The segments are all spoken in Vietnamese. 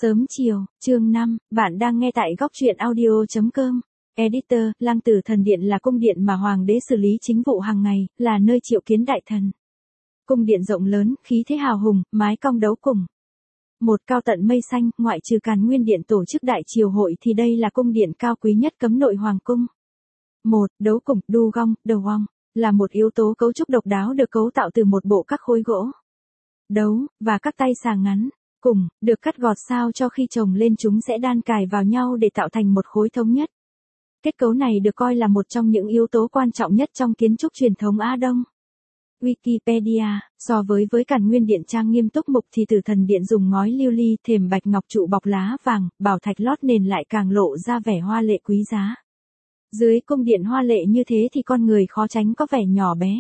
Sớm chiều, chương 5, bạn đang nghe tại góc truyện audio.com. Editor, Lăng Tử Thần Điện là cung điện mà hoàng đế xử lý chính vụ hàng ngày, là nơi triệu kiến đại thần. Cung điện rộng lớn, khí thế hào hùng, mái cong đấu cùng. Một cao tận mây xanh, ngoại trừ Càn Nguyên Điện tổ chức đại triều hội thì đây là cung điện cao quý nhất cấm nội hoàng cung. Một, đấu cùng, đu gong, đầu gong, là một yếu tố cấu trúc độc đáo được cấu tạo từ một bộ các khối gỗ. Đấu, và các tay xà ngắn. Cùng, được cắt gọt sao cho khi chồng lên chúng sẽ đan cài vào nhau để tạo thành một khối thống nhất. Kết cấu này được coi là một trong những yếu tố quan trọng nhất trong kiến trúc truyền thống Á Đông. Wikipedia, so với Càn Nguyên Điện trang nghiêm túc mục thì Tử Thần Điện dùng ngói lưu ly thềm bạch ngọc trụ bọc lá vàng, bảo thạch lót nền lại càng lộ ra vẻ hoa lệ quý giá. Dưới cung điện hoa lệ như thế thì con người khó tránh có vẻ nhỏ bé.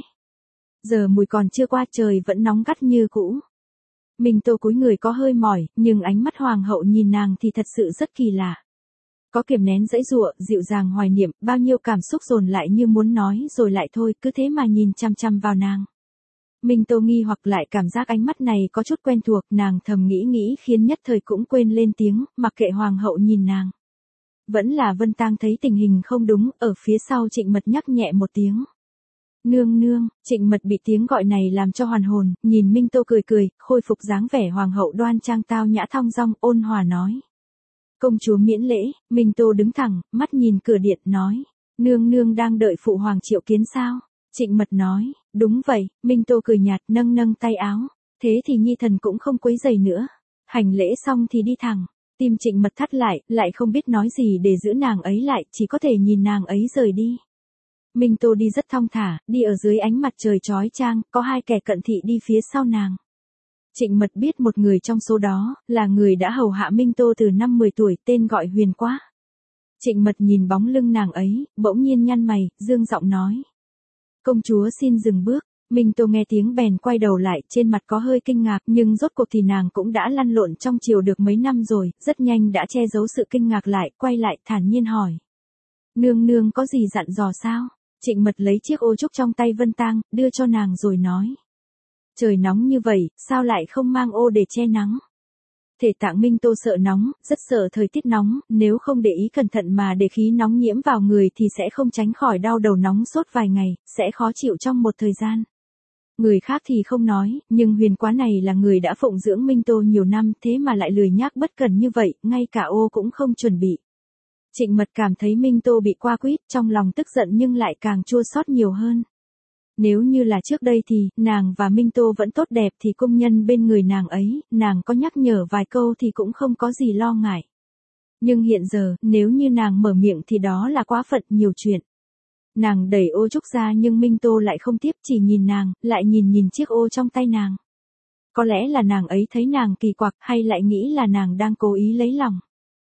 Giờ mùi còn chưa qua trời vẫn nóng gắt như cũ. Minh Tô cúi người có hơi mỏi, nhưng ánh mắt hoàng hậu nhìn nàng thì thật sự rất kỳ lạ. Có kiềm nén dãy dụa, dịu dàng hoài niệm, bao nhiêu cảm xúc dồn lại như muốn nói rồi lại thôi, cứ thế mà nhìn chăm chăm vào nàng. Minh Tô nghi hoặc lại cảm giác ánh mắt này có chút quen thuộc, nàng thầm nghĩ khiến nhất thời cũng quên lên tiếng, mặc kệ hoàng hậu nhìn nàng. Vẫn là Vân Tang thấy tình hình không đúng, ở phía sau Trịnh Mật nhắc nhẹ một tiếng. Nương nương, Trịnh Mật bị tiếng gọi này làm cho hoàn hồn, nhìn Minh Tô cười, khôi phục dáng vẻ hoàng hậu đoan trang tao nhã thong dong, ôn hòa nói. Công chúa miễn lễ. Minh Tô đứng thẳng, mắt nhìn cửa điện, nói. Nương nương đang đợi phụ hoàng triệu kiến sao? Trịnh Mật nói, đúng vậy. Minh Tô cười nhạt, nâng tay áo. Thế thì nhi thần cũng không quấy rầy nữa. Hành lễ xong thì đi thẳng. Tim Trịnh Mật thắt lại không biết nói gì để giữ nàng ấy lại, chỉ có thể nhìn nàng ấy rời đi. Minh Tô đi rất thong thả, đi ở dưới ánh mặt trời chói chang, có hai kẻ cận thị đi phía sau nàng. Trịnh Mật biết một người trong số đó, là người đã hầu hạ Minh Tô từ năm 10 tuổi, tên gọi Huyền Quá. Trịnh Mật nhìn bóng lưng nàng ấy, bỗng nhiên nhăn mày, dương giọng nói. Công chúa xin dừng bước. Minh Tô nghe tiếng bèn quay đầu lại, trên mặt có hơi kinh ngạc, nhưng rốt cuộc thì nàng cũng đã lăn lộn trong triều được mấy năm rồi, rất nhanh đã che giấu sự kinh ngạc lại, quay lại thản nhiên hỏi. Nương nương có gì dặn dò sao? Trịnh Mật lấy chiếc ô trúc trong tay Vân Tang, đưa cho nàng rồi nói. Trời nóng như vậy, sao lại không mang ô để che nắng? Thể tạng Minh Tô sợ nóng, rất sợ thời tiết nóng, nếu không để ý cẩn thận mà để khí nóng nhiễm vào người thì sẽ không tránh khỏi đau đầu nóng sốt vài ngày, sẽ khó chịu trong một thời gian. Người khác thì không nói, nhưng Huyền Quá này là người đã phụng dưỡng Minh Tô nhiều năm, thế mà lại lười nhác bất cần như vậy, ngay cả ô cũng không chuẩn bị. Trịnh Mật cảm thấy Minh Tô bị qua quýt, trong lòng tức giận nhưng lại càng chua xót nhiều hơn. Nếu như là trước đây thì, nàng và Minh Tô vẫn tốt đẹp thì công nhân bên người nàng ấy, nàng có nhắc nhở vài câu thì cũng không có gì lo ngại. Nhưng hiện giờ, nếu như nàng mở miệng thì đó là quá phận nhiều chuyện. Nàng đẩy ô trúc ra nhưng Minh Tô lại không tiếp, chỉ nhìn nàng, lại nhìn chiếc ô trong tay nàng. Có lẽ là nàng ấy thấy nàng kỳ quặc hay lại nghĩ là nàng đang cố ý lấy lòng.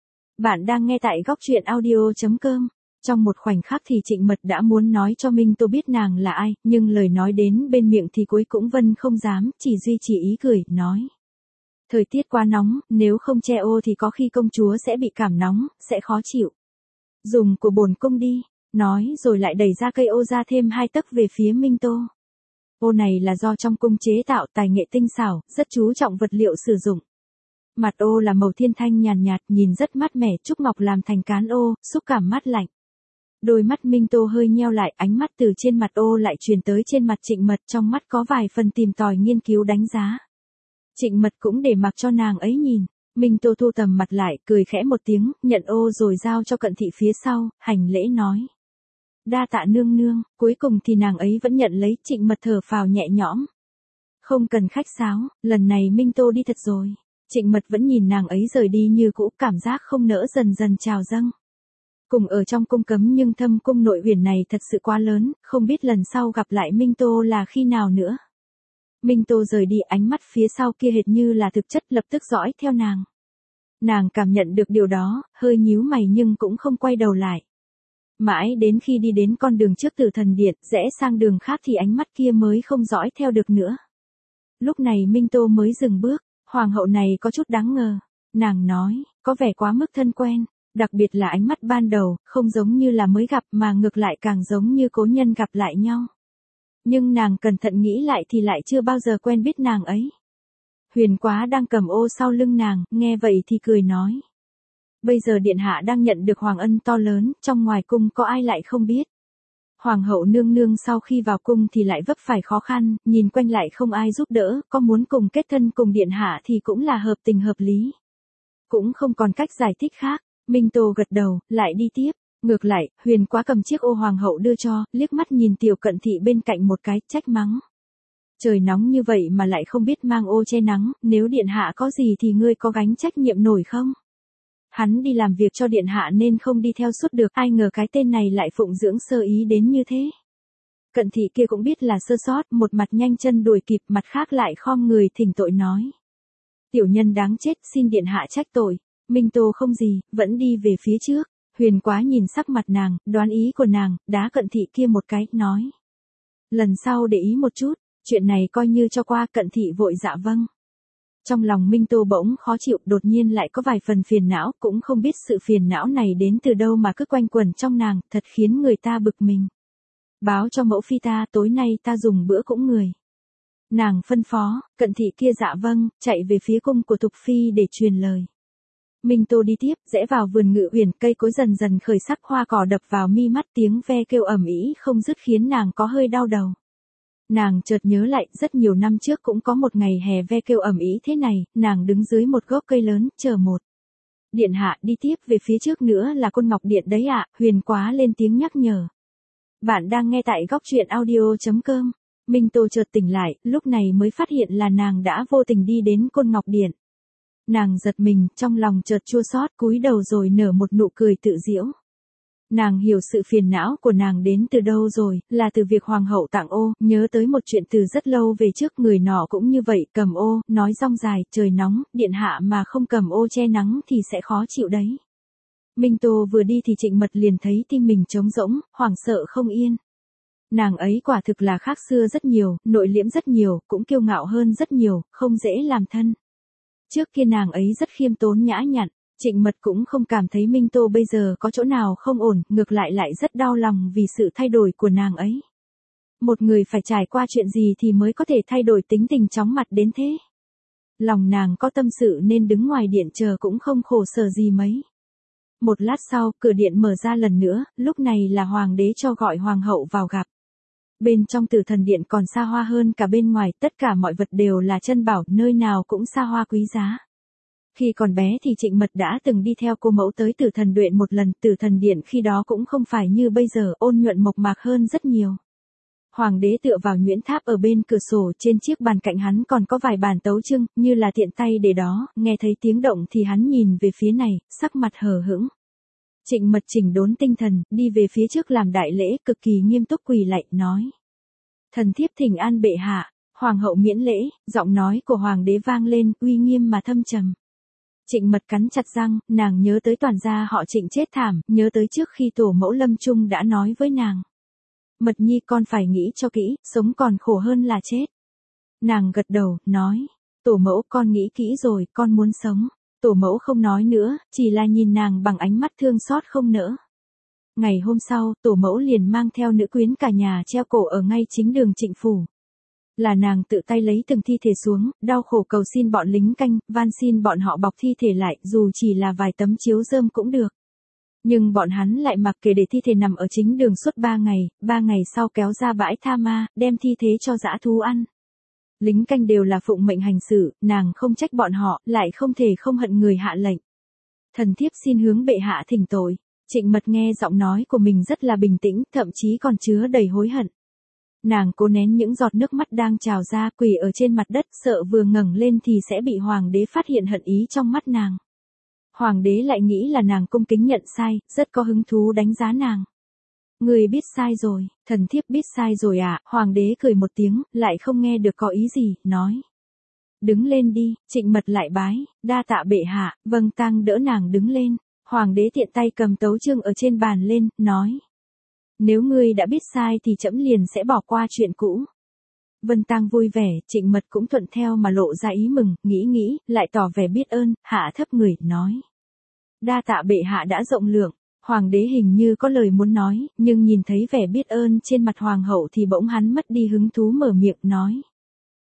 Bạn đang nghe tại góc truyện audio.com. Trong một khoảnh khắc thì Trịnh Mật đã muốn nói cho Minh Tô biết nàng là ai, nhưng lời nói đến bên miệng thì cuối cũng Vân không dám, chỉ duy trì ý cười, nói. Thời tiết quá nóng, nếu không che ô thì có khi công chúa sẽ bị cảm nóng, sẽ khó chịu. Dùng của bổn cung đi, nói rồi lại đẩy ra cây ô ra thêm 2 tấc về phía Minh Tô. Ô này là do trong cung chế tạo, tài nghệ tinh xảo, rất chú trọng vật liệu sử dụng. Mặt ô là màu thiên thanh nhàn nhạt, nhìn rất mát mẻ, trúc ngọc làm thành cán ô, xúc cảm mát lạnh. Đôi mắt Minh Tô hơi nheo lại, ánh mắt từ trên mặt ô lại truyền tới trên mặt Trịnh Mật, trong mắt có vài phần tìm tòi nghiên cứu đánh giá. Trịnh Mật cũng để mặc cho nàng ấy nhìn. Minh Tô thu tầm mặt lại, cười khẽ một tiếng, nhận ô rồi giao cho cận thị phía sau, hành lễ nói. Đa tạ nương nương. Cuối cùng thì nàng ấy vẫn nhận lấy. Trịnh Mật thở phào nhẹ nhõm. Không cần khách sáo, lần này Minh Tô đi thật rồi. Trịnh Mật vẫn nhìn nàng ấy rời đi như cũ, cảm giác không nỡ dần dần trào dâng. Cùng ở trong cung cấm nhưng thâm cung nội huyền này thật sự quá lớn, không biết lần sau gặp lại Minh Tô là khi nào nữa. Minh Tô rời đi, ánh mắt phía sau kia hệt như là thực chất, lập tức dõi theo nàng. Nàng cảm nhận được điều đó, hơi nhíu mày nhưng cũng không quay đầu lại. Mãi đến khi đi đến con đường trước Tử Thần Điện, rẽ sang đường khác thì ánh mắt kia mới không dõi theo được nữa. Lúc này Minh Tô mới dừng bước, hoàng hậu này có chút đáng ngờ. Nàng nói, có vẻ quá mức thân quen. Đặc biệt là ánh mắt ban đầu, không giống như là mới gặp mà ngược lại càng giống như cố nhân gặp lại nhau. Nhưng nàng cẩn thận nghĩ lại thì lại chưa bao giờ quen biết nàng ấy. Huyền Quá đang cầm ô sau lưng nàng, nghe vậy thì cười nói. Bây giờ điện hạ đang nhận được hoàng ân to lớn, trong ngoài cung có ai lại không biết. Hoàng hậu nương nương sau khi vào cung thì lại vấp phải khó khăn, nhìn quanh lại không ai giúp đỡ, có muốn cùng kết thân cùng điện hạ thì cũng là hợp tình hợp lý. Cũng không còn cách giải thích khác, Minh Tô gật đầu, lại đi tiếp. Ngược lại, Huyền Quá cầm chiếc ô hoàng hậu đưa cho, liếc mắt nhìn Tiểu Cận Thị bên cạnh một cái, trách mắng. Trời nóng như vậy mà lại không biết mang ô che nắng, nếu điện hạ có gì thì ngươi có gánh trách nhiệm nổi không? Hắn đi làm việc cho điện hạ nên không đi theo suốt được, ai ngờ cái tên này lại phụng dưỡng sơ ý đến như thế. Cận Thị kia cũng biết là sơ sót, một mặt nhanh chân đuổi kịp, mặt khác lại khom người thỉnh tội nói. Tiểu nhân đáng chết, xin điện hạ trách tội. Minh Tô không gì, vẫn đi về phía trước. Huyền Quá nhìn sắc mặt nàng, đoán ý của nàng, đá Cận Thị kia một cái, nói. Lần sau để ý một chút, chuyện này coi như cho qua. Cận Thị vội dạ vâng. Trong lòng Minh Tô bỗng khó chịu, đột nhiên lại có vài phần phiền não, cũng không biết sự phiền não này đến từ đâu mà cứ quanh quẩn trong nàng, thật khiến người ta bực mình. Báo cho mẫu phi ta, tối nay ta dùng bữa cũng người. Nàng phân phó, Cận Thị kia dạ vâng, chạy về phía cung của Thục Phi để truyền lời. Minh Tô đi tiếp, rẽ vào vườn Ngự Uyển, cây cối dần dần khởi sắc, hoa cỏ đập vào mi mắt, tiếng ve kêu ầm ĩ không dứt khiến nàng có hơi đau đầu. Nàng chợt nhớ lại, rất nhiều năm trước cũng có một ngày hè ve kêu ầm ĩ thế này, nàng đứng dưới một gốc cây lớn, chờ một. Điện hạ, đi tiếp về phía trước nữa là Côn Ngọc Điện đấy ạ. Huyền Quá lên tiếng nhắc nhở. Bạn đang nghe tại góc truyện audio.com. Minh Tô chợt tỉnh lại, lúc này mới phát hiện là nàng đã vô tình đi đến Côn Ngọc Điện. Nàng giật mình, trong lòng chợt chua xót, cúi đầu rồi nở một nụ cười tự giễu. Nàng hiểu sự phiền não của nàng đến từ đâu rồi, là từ việc hoàng hậu tặng ô, nhớ tới một chuyện từ rất lâu về trước, người nọ cũng như vậy, cầm ô, nói rong dài, trời nóng, điện hạ mà không cầm ô che nắng thì sẽ khó chịu đấy. Minh Tô vừa đi thì Trịnh Mật liền thấy tim mình trống rỗng, hoảng sợ không yên. Nàng ấy quả thực là khác xưa rất nhiều, nội liễm rất nhiều, cũng kiêu ngạo hơn rất nhiều, không dễ làm thân. Trước kia nàng ấy rất khiêm tốn nhã nhặn, Trịnh Mật cũng không cảm thấy Minh Tô bây giờ có chỗ nào không ổn, ngược lại lại rất đau lòng vì sự thay đổi của nàng ấy. Một người phải trải qua chuyện gì thì mới có thể thay đổi tính tình chóng mặt đến thế. Lòng nàng có tâm sự nên đứng ngoài điện chờ cũng không khổ sở gì mấy. Một lát sau, cửa điện mở ra lần nữa, lúc này là hoàng đế cho gọi hoàng hậu vào gặp. Bên trong Tử Thần Điện còn xa hoa hơn cả bên ngoài, tất cả mọi vật đều là chân bảo, nơi nào cũng xa hoa quý giá. Khi còn bé thì Trịnh Mật đã từng đi theo cô mẫu tới Tử Thần Điện một lần, Tử Thần Điện khi đó cũng không phải như bây giờ, ôn nhuận mộc mạc hơn rất nhiều. Hoàng đế tựa vào nhuyễn tháp ở bên cửa sổ, trên chiếc bàn cạnh hắn còn có vài bàn tấu chương, như là tiện tay để đó, nghe thấy tiếng động thì hắn nhìn về phía này, sắc mặt hờ hững. Trịnh Mật chỉnh đốn tinh thần, đi về phía trước làm đại lễ, cực kỳ nghiêm túc quỳ lạy, nói. Thần thiếp thỉnh an bệ hạ. Hoàng hậu miễn lễ, giọng nói của hoàng đế vang lên, uy nghiêm mà thâm trầm. Trịnh Mật cắn chặt răng, nàng nhớ tới toàn gia họ Trịnh chết thảm, nhớ tới trước khi tổ mẫu lâm chung đã nói với nàng. Mật nhi con phải nghĩ cho kỹ, sống còn khổ hơn là chết. Nàng gật đầu, nói. Tổ mẫu con nghĩ kỹ rồi, con muốn sống. Tổ mẫu không nói nữa, chỉ là nhìn nàng bằng ánh mắt thương xót không nỡ. Ngày hôm sau, tổ mẫu liền mang theo nữ quyến cả nhà treo cổ ở ngay chính đường Trịnh phủ. Là nàng tự tay lấy từng thi thể xuống, đau khổ cầu xin bọn lính canh, van xin bọn họ bọc thi thể lại, dù chỉ là vài tấm chiếu rơm cũng được. Nhưng bọn hắn lại mặc kệ để thi thể nằm ở chính đường suốt 3 ngày sau kéo ra bãi Tha Ma, đem thi thể cho dã thú ăn. Lính canh đều là phụng mệnh hành xử, nàng không trách bọn họ, lại không thể không hận người hạ lệnh. Thần thiếp xin hướng bệ hạ thỉnh tội. Trịnh Mật nghe giọng nói của mình rất là bình tĩnh, thậm chí còn chứa đầy hối hận. Nàng cố nén những giọt nước mắt đang trào ra, quỳ ở trên mặt đất, sợ vừa ngẩng lên thì sẽ bị hoàng đế phát hiện hận ý trong mắt nàng. Hoàng đế lại nghĩ là nàng cung kính nhận sai, rất có hứng thú đánh giá nàng. Người biết sai rồi, thần thiếp biết sai rồi ạ. Hoàng đế cười một tiếng, lại không nghe được có ý gì, nói. Đứng lên đi. Trịnh Mật lại bái, đa tạ bệ hạ. Vâng, tang đỡ nàng đứng lên. Hoàng đế tiện tay cầm tấu chương ở trên bàn lên, nói. Nếu ngươi đã biết sai thì trẫm liền sẽ bỏ qua chuyện cũ. Vân Tang vui vẻ, Trịnh Mật cũng thuận theo mà lộ ra ý mừng, nghĩ, lại tỏ vẻ biết ơn, hạ thấp người, nói. Đa tạ bệ hạ đã rộng lượng. Hoàng đế hình như có lời muốn nói, nhưng nhìn thấy vẻ biết ơn trên mặt hoàng hậu thì bỗng hắn mất đi hứng thú mở miệng, nói.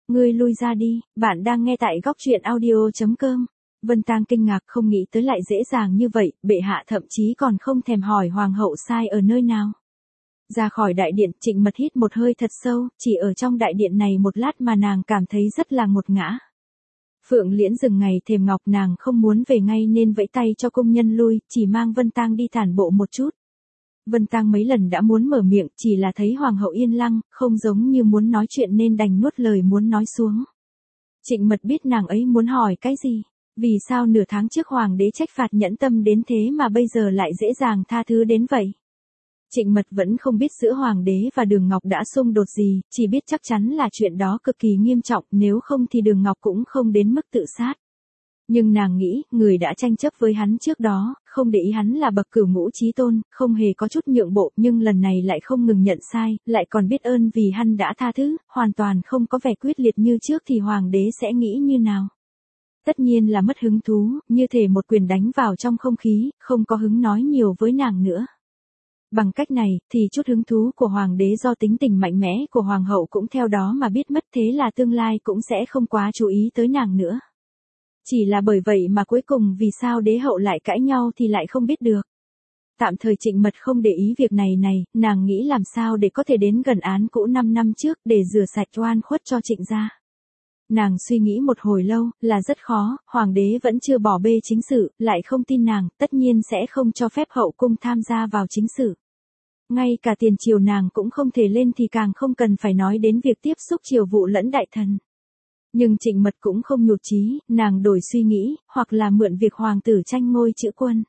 Ngươi lui ra đi, bạn đang nghe tại góc truyện audio.com. Vân Tang kinh ngạc không nghĩ tới lại dễ dàng như vậy, bệ hạ thậm chí còn không thèm hỏi hoàng hậu sai ở nơi nào. Ra khỏi đại điện, Trịnh Mật hít một hơi thật sâu, chỉ ở trong đại điện này một lát mà nàng cảm thấy rất là ngột ngã. Phượng Liễn dừng ngày thềm ngọc, nàng không muốn về ngay nên vẫy tay cho công nhân lui, chỉ mang Vân Tang đi tản bộ một chút. Vân Tang mấy lần đã muốn mở miệng, chỉ là thấy hoàng hậu yên lặng, không giống như muốn nói chuyện nên đành nuốt lời muốn nói xuống. Trịnh Mật biết nàng ấy muốn hỏi cái gì, vì sao nửa tháng trước hoàng đế trách phạt nhẫn tâm đến thế mà bây giờ lại dễ dàng tha thứ đến vậy. Trịnh Mật vẫn không biết giữa hoàng đế và Đường Ngọc đã xung đột gì, chỉ biết chắc chắn là chuyện đó cực kỳ nghiêm trọng, nếu không thì Đường Ngọc cũng không đến mức tự sát. Nhưng nàng nghĩ, người đã tranh chấp với hắn trước đó, không để ý hắn là bậc cửu ngũ chí tôn, không hề có chút nhượng bộ, nhưng lần này lại không ngừng nhận sai, lại còn biết ơn vì hắn đã tha thứ, hoàn toàn không có vẻ quyết liệt như trước thì hoàng đế sẽ nghĩ như nào. Tất nhiên là mất hứng thú, như thể một quyền đánh vào trong không khí, không có hứng nói nhiều với nàng nữa. Bằng cách này, thì chút hứng thú của hoàng đế do tính tình mạnh mẽ của hoàng hậu cũng theo đó mà biết mất, thế là tương lai cũng sẽ không quá chú ý tới nàng nữa. Chỉ là bởi vậy mà cuối cùng vì sao đế hậu lại cãi nhau thì lại không biết được. Tạm thời Trịnh Mật không để ý việc này, nàng nghĩ làm sao để có thể đến gần án cũ 5 năm trước để rửa sạch oan khuất cho Trịnh gia. Nàng suy nghĩ một hồi lâu, là rất khó, hoàng đế vẫn chưa bỏ bê chính sự, lại không tin nàng, tất nhiên sẽ không cho phép hậu cung tham gia vào chính sự. Ngay cả tiền triều nàng cũng không thể lên thì càng không cần phải nói đến việc tiếp xúc triều vụ lẫn đại thần. Nhưng Trịnh Mật cũng không nhụt chí, nàng đổi suy nghĩ, hoặc là mượn việc hoàng tử tranh ngôi chữ quân.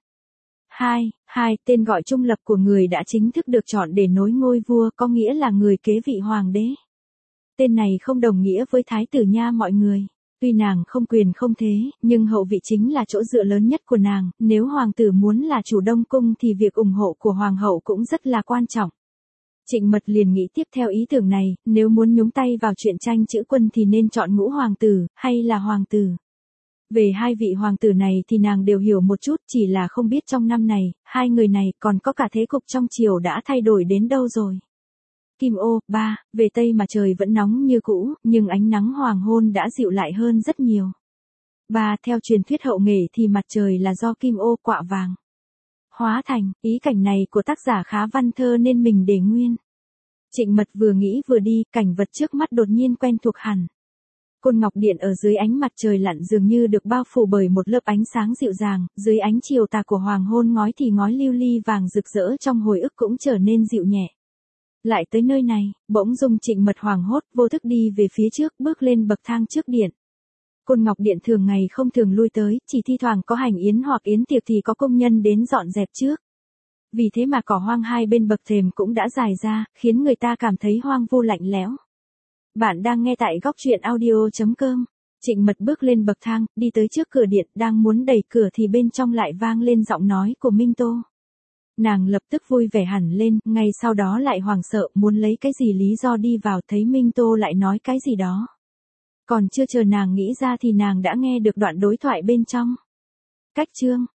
Tên gọi trung lập của người đã chính thức được chọn để nối ngôi vua, có nghĩa là người kế vị hoàng đế. Tên này không đồng nghĩa với thái tử nha mọi người. Tuy nàng không quyền không thế, nhưng hậu vị chính là chỗ dựa lớn nhất của nàng, nếu hoàng tử muốn là chủ đông cung thì việc ủng hộ của hoàng hậu cũng rất là quan trọng. Trịnh Mật liền nghĩ tiếp theo ý tưởng này, nếu muốn nhúng tay vào chuyện tranh chữ quân thì nên chọn ngũ hoàng tử, hay là hoàng tử. Về hai vị hoàng tử này thì nàng đều hiểu một chút, chỉ là không biết trong năm này, hai người này còn có cả thế cục trong triều đã thay đổi đến đâu rồi. Kim Ô, về Tây mà trời vẫn nóng như cũ, nhưng ánh nắng hoàng hôn đã dịu lại hơn rất nhiều. Theo truyền thuyết hậu nghệ thì mặt trời là do Kim Ô quạ vàng hóa thành, ý cảnh này của tác giả khá văn thơ nên mình để nguyên. Trịnh Mật vừa nghĩ vừa đi, cảnh vật trước mắt đột nhiên quen thuộc hẳn. Côn Ngọc Điện ở dưới ánh mặt trời lặn dường như được bao phủ bởi một lớp ánh sáng dịu dàng, dưới ánh chiều tà của hoàng hôn ngói thì ngói lưu ly vàng rực rỡ trong hồi ức cũng trở nên dịu nhẹ. Lại tới nơi này, bỗng dưng Trịnh Mật hoảng hốt, vô thức đi về phía trước, bước lên bậc thang trước điện. Côn Ngọc Điện thường ngày không thường lui tới, chỉ thi thoảng có hành yến hoặc yến tiệc thì có công nhân đến dọn dẹp trước. Vì thế mà cỏ hoang hai bên bậc thềm cũng đã dài ra, khiến người ta cảm thấy hoang vu lạnh lẽo. Bạn đang nghe tại góc truyện audio.com. Trịnh Mật bước lên bậc thang, đi tới trước cửa điện, đang muốn đẩy cửa thì bên trong lại vang lên giọng nói của Minh Tô. Nàng lập tức vui vẻ hẳn lên, ngay sau đó lại hoảng sợ, muốn lấy cái gì lý do đi vào, thấy Minh Tô lại nói cái gì đó. Còn chưa chờ nàng nghĩ ra thì nàng đã nghe được đoạn đối thoại bên trong. Cách chương,